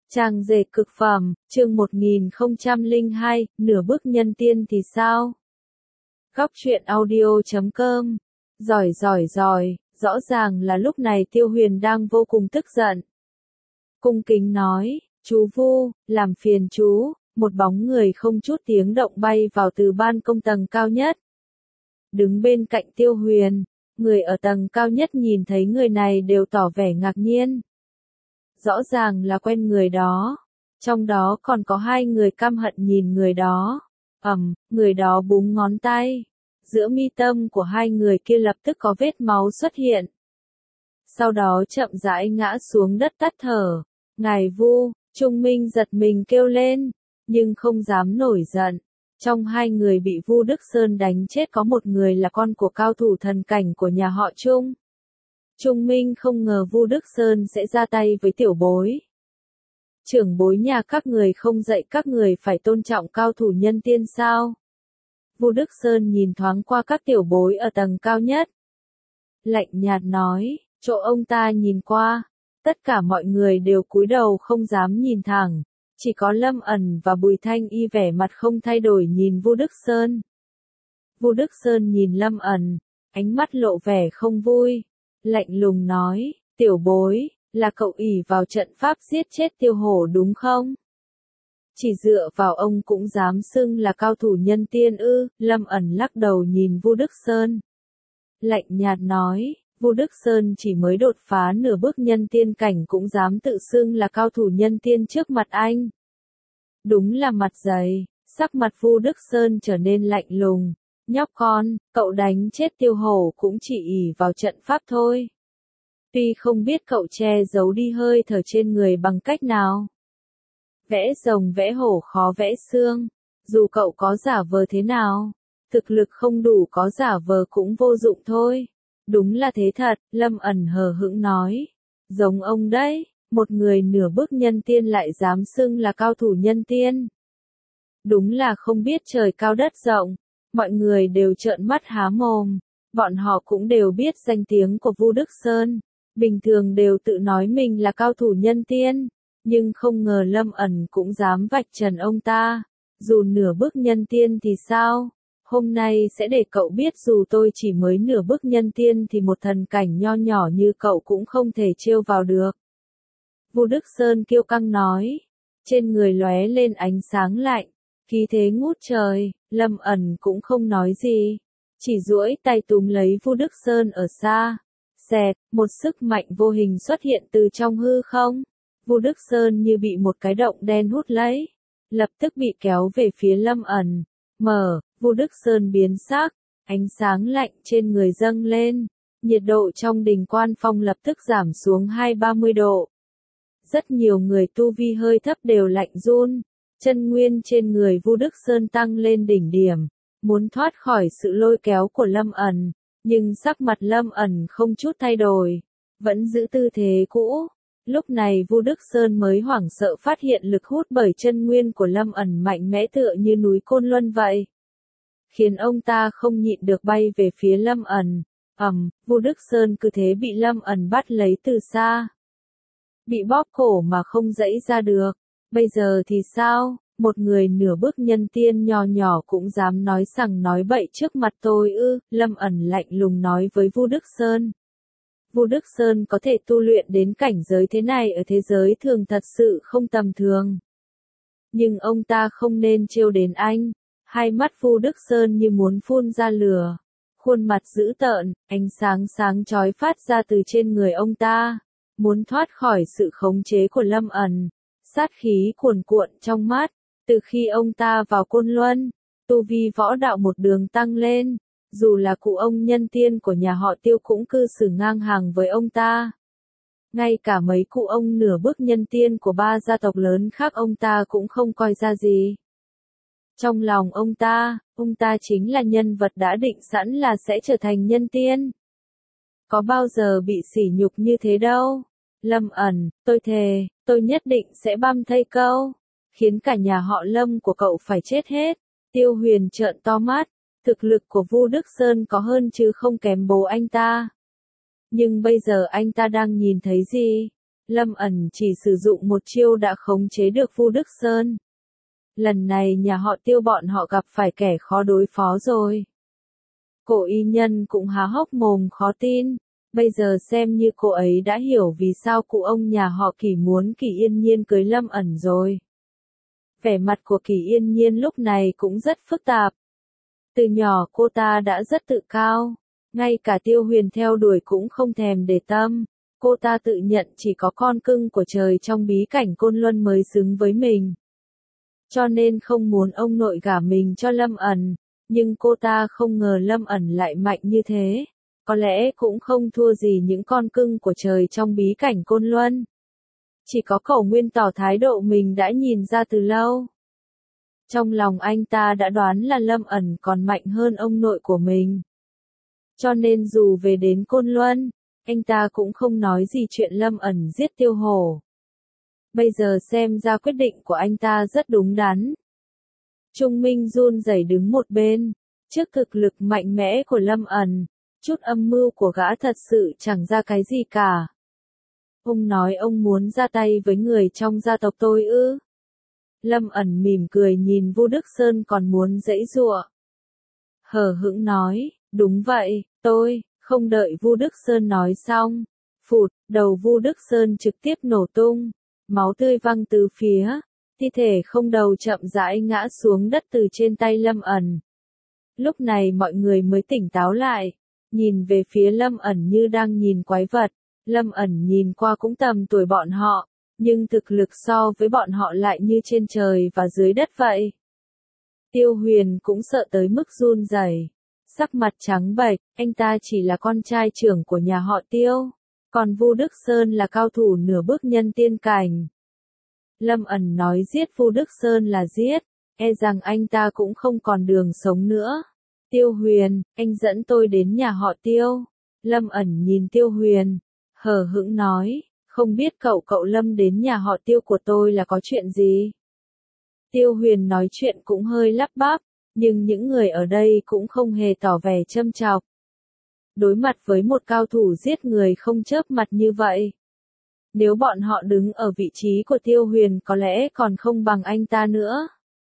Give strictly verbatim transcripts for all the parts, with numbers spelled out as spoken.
Trang dệt cực phẩm, chương một nghìn không trăm lẻ hai, nửa bước nhân tiên thì sao? Góc truyện audio chấm com. Giỏi giỏi giỏi, rõ ràng là lúc này Tiêu Huyền đang vô cùng tức giận. Cung kính nói, chú Vu, làm phiền chú, một bóng người không chút tiếng động bay vào từ ban công tầng cao nhất. Đứng bên cạnh Tiêu Huyền, người ở tầng cao nhất nhìn thấy người này đều tỏ vẻ ngạc nhiên. Rõ ràng là quen người đó, trong đó còn có hai người căm hận nhìn người đó. Ầm, người đó búng ngón tay, giữa mi tâm của hai người kia lập tức có vết máu xuất hiện. Sau đó chậm rãi ngã xuống đất tắt thở. Ngài Vu, Trung Minh giật mình kêu lên, nhưng không dám nổi giận. Trong hai người bị Vu Đức Sơn đánh chết có một người là con của cao thủ thần cảnh của nhà họ Trung. Trung Minh không ngờ Vu Đức Sơn sẽ ra tay với tiểu bối. Trưởng bối nhà các người không dạy các người phải tôn trọng cao thủ nhân tiên sao? Vu Đức Sơn nhìn thoáng qua các tiểu bối ở tầng cao nhất. Lạnh nhạt nói, chỗ ông ta nhìn qua, tất cả mọi người đều cúi đầu không dám nhìn thẳng. Chỉ có Lâm ẩn và Bùi Thanh Y vẻ mặt không thay đổi nhìn Vu Đức Sơn. Vu Đức Sơn nhìn Lâm ẩn, ánh mắt lộ vẻ không vui. Lạnh lùng nói, tiểu bối, là cậu ỷ vào trận pháp giết chết Tiêu Hổ đúng không? Chỉ dựa vào ông cũng dám xưng là cao thủ nhân tiên ư? Lâm ẩn lắc đầu nhìn Vu Đức Sơn. Lạnh nhạt nói, Vu Đức Sơn chỉ mới đột phá nửa bước nhân tiên cảnh cũng dám tự xưng là cao thủ nhân tiên trước mặt anh. Đúng là mặt dày, sắc mặt Vu Đức Sơn trở nên lạnh lùng. Nhóc con, cậu đánh chết Tiêu Hổ cũng chỉ ỷ vào trận pháp thôi. Tuy không biết cậu che giấu đi hơi thở trên người bằng cách nào. Vẽ rồng vẽ hổ khó vẽ xương, dù cậu có giả vờ thế nào, thực lực không đủ có giả vờ cũng vô dụng thôi. Đúng là thế thật, Lâm ẩn hờ hững nói. Giống ông đấy, một người nửa bước nhân tiên lại dám xưng là cao thủ nhân tiên. Đúng là không biết trời cao đất rộng. Mọi người đều trợn mắt há mồm, bọn họ cũng đều biết danh tiếng của Vu Đức Sơn, bình thường đều tự nói mình là cao thủ nhân tiên, nhưng không ngờ Lâm ẩn cũng dám vạch trần ông ta, dù nửa bước nhân tiên thì sao, hôm nay sẽ để cậu biết dù tôi chỉ mới nửa bước nhân tiên thì một thần cảnh nho nhỏ như cậu cũng không thể trêu vào được. Vu Đức Sơn kiêu căng nói, trên người lóe lên ánh sáng lạnh. Khí thế ngút trời, Lâm ẩn cũng không nói gì, chỉ duỗi tay túm lấy Vu Đức Sơn ở xa. Xẹt, một sức mạnh vô hình xuất hiện từ trong hư không. Vu Đức Sơn như bị một cái động đen hút lấy, lập tức bị kéo về phía Lâm ẩn. Mở, Vu Đức Sơn biến sắc, ánh sáng lạnh trên người dâng lên, nhiệt độ trong đình Quan Phong lập tức giảm xuống hai ba mươi độ. Rất nhiều người tu vi hơi thấp đều lạnh run. Chân nguyên trên người Vu Đức Sơn tăng lên đỉnh điểm, muốn thoát khỏi sự lôi kéo của Lâm ẩn, nhưng sắc mặt Lâm ẩn không chút thay đổi, vẫn giữ tư thế cũ. Lúc này Vu Đức Sơn mới hoảng sợ phát hiện lực hút bởi chân nguyên của Lâm ẩn mạnh mẽ tựa như núi Côn Luân vậy, khiến ông ta không nhịn được bay về phía Lâm ẩn. Ầm, Vu Đức Sơn cứ thế bị Lâm ẩn bắt lấy từ xa, bị bóp cổ mà không giãy ra được. Bây giờ thì sao, một người nửa bước nhân tiên nhỏ nhỏ cũng dám nói sằng nói bậy trước mặt tôi ư? Lâm ẩn lạnh lùng nói với Vu Đức Sơn. Vu Đức Sơn có thể tu luyện đến cảnh giới thế này ở thế giới thường thật sự không tầm thường. Nhưng ông ta không nên trêu đến anh. Hai mắt Vu Đức Sơn như muốn phun ra lửa. Khuôn mặt dữ tợn, ánh sáng sáng chói phát ra từ trên người ông ta. Muốn thoát khỏi sự khống chế của Lâm ẩn. Sát khí cuồn cuộn trong mắt, từ khi ông ta vào Côn Luân, tu vi võ đạo một đường tăng lên, dù là cụ ông nhân tiên của nhà họ Tiêu cũng cư xử ngang hàng với ông ta. Ngay cả mấy cụ ông nửa bước nhân tiên của ba gia tộc lớn khác ông ta cũng không coi ra gì. Trong lòng ông ta, ông ta chính là nhân vật đã định sẵn là sẽ trở thành nhân tiên. Có bao giờ bị sỉ nhục như thế đâu. Lâm ẩn, tôi thề, tôi nhất định sẽ băm thây câu, khiến cả nhà họ Lâm của cậu phải chết hết. Tiêu Huyền trợn to mắt, thực lực của Vu Đức Sơn có hơn chứ không kém bố anh ta. Nhưng bây giờ anh ta đang nhìn thấy gì? Lâm ẩn chỉ sử dụng một chiêu đã khống chế được Vu Đức Sơn. Lần này nhà họ Tiêu bọn họ gặp phải kẻ khó đối phó rồi. Cổ y nhân cũng há hốc mồm khó tin, bây giờ xem như cô ấy đã hiểu vì sao cụ ông nhà họ Kỳ muốn Kỳ Yên Nhiên cưới Lâm ẩn rồi. Vẻ mặt của Kỳ Yên Nhiên lúc này cũng rất phức tạp. Từ nhỏ cô ta đã rất tự cao, ngay cả Tiêu Huyền theo đuổi cũng không thèm để tâm. Cô ta tự nhận chỉ có con cưng của trời trong bí cảnh Côn Luân mới xứng với mình. Cho nên không muốn ông nội gả mình cho Lâm ẩn, nhưng cô ta không ngờ Lâm ẩn lại mạnh như thế. Có lẽ cũng không thua gì những con cưng của trời trong bí cảnh Côn Luân. Chỉ có Cẩu Nguyên tỏ thái độ mình đã nhìn ra từ lâu. Trong lòng anh ta đã đoán là Lâm ẩn còn mạnh hơn ông nội của mình. Cho nên dù về đến Côn Luân, anh ta cũng không nói gì chuyện Lâm ẩn giết Tiêu Hổ. Bây giờ xem ra quyết định của anh ta rất đúng đắn. Trung Minh run rẩy đứng một bên, trước thực lực mạnh mẽ của Lâm ẩn, chút âm mưu của gã thật sự chẳng ra cái gì cả. Ông nói ông muốn ra tay với người trong gia tộc tôi ư? Lâm ẩn mỉm cười nhìn Vu Đức Sơn còn muốn giãy giụa. Hờ hững nói, đúng vậy, tôi. Không đợi Vu Đức Sơn nói xong, phụt, đầu Vu Đức Sơn trực tiếp nổ tung, máu tươi văng từ phía, thi thể không đầu chậm rãi ngã xuống đất từ trên tay Lâm ẩn. Lúc này mọi người mới tỉnh táo lại, nhìn về phía Lâm ẩn như đang nhìn quái vật. Lâm ẩn nhìn qua cũng tầm tuổi bọn họ, nhưng thực lực so với bọn họ lại như trên trời và dưới đất vậy. Tiêu Huyền cũng sợ tới mức run rẩy. Sắc mặt trắng bệch, anh ta chỉ là con trai trưởng của nhà họ Tiêu, còn Vu Đức Sơn là cao thủ nửa bước nhân tiên cảnh. Lâm ẩn nói giết Vu Đức Sơn là giết, e rằng anh ta cũng không còn đường sống nữa. Tiêu Huyền, anh dẫn tôi đến nhà họ Tiêu. Lâm ẩn nhìn Tiêu Huyền, hờ hững nói, không biết cậu cậu Lâm đến nhà họ Tiêu của tôi là có chuyện gì? Tiêu Huyền nói chuyện cũng hơi lắp bắp. Nhưng những người ở đây cũng không hề tỏ vẻ châm chọc. Đối mặt với một cao thủ giết người không chớp mặt như vậy. Nếu bọn họ đứng ở vị trí của Tiêu Huyền có lẽ còn không bằng anh ta nữa.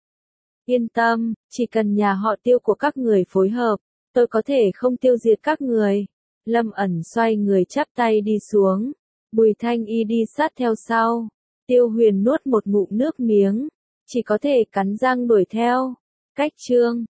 Yên tâm, chỉ cần nhà họ Tiêu của các người phối hợp, tôi có thể không tiêu diệt các người. Lâm ẩn xoay người chắp tay đi xuống. Bùi Thanh Y đi sát theo sau. Tiêu Huyền nuốt một ngụm nước miếng, chỉ có thể cắn răng đuổi theo. Cách chương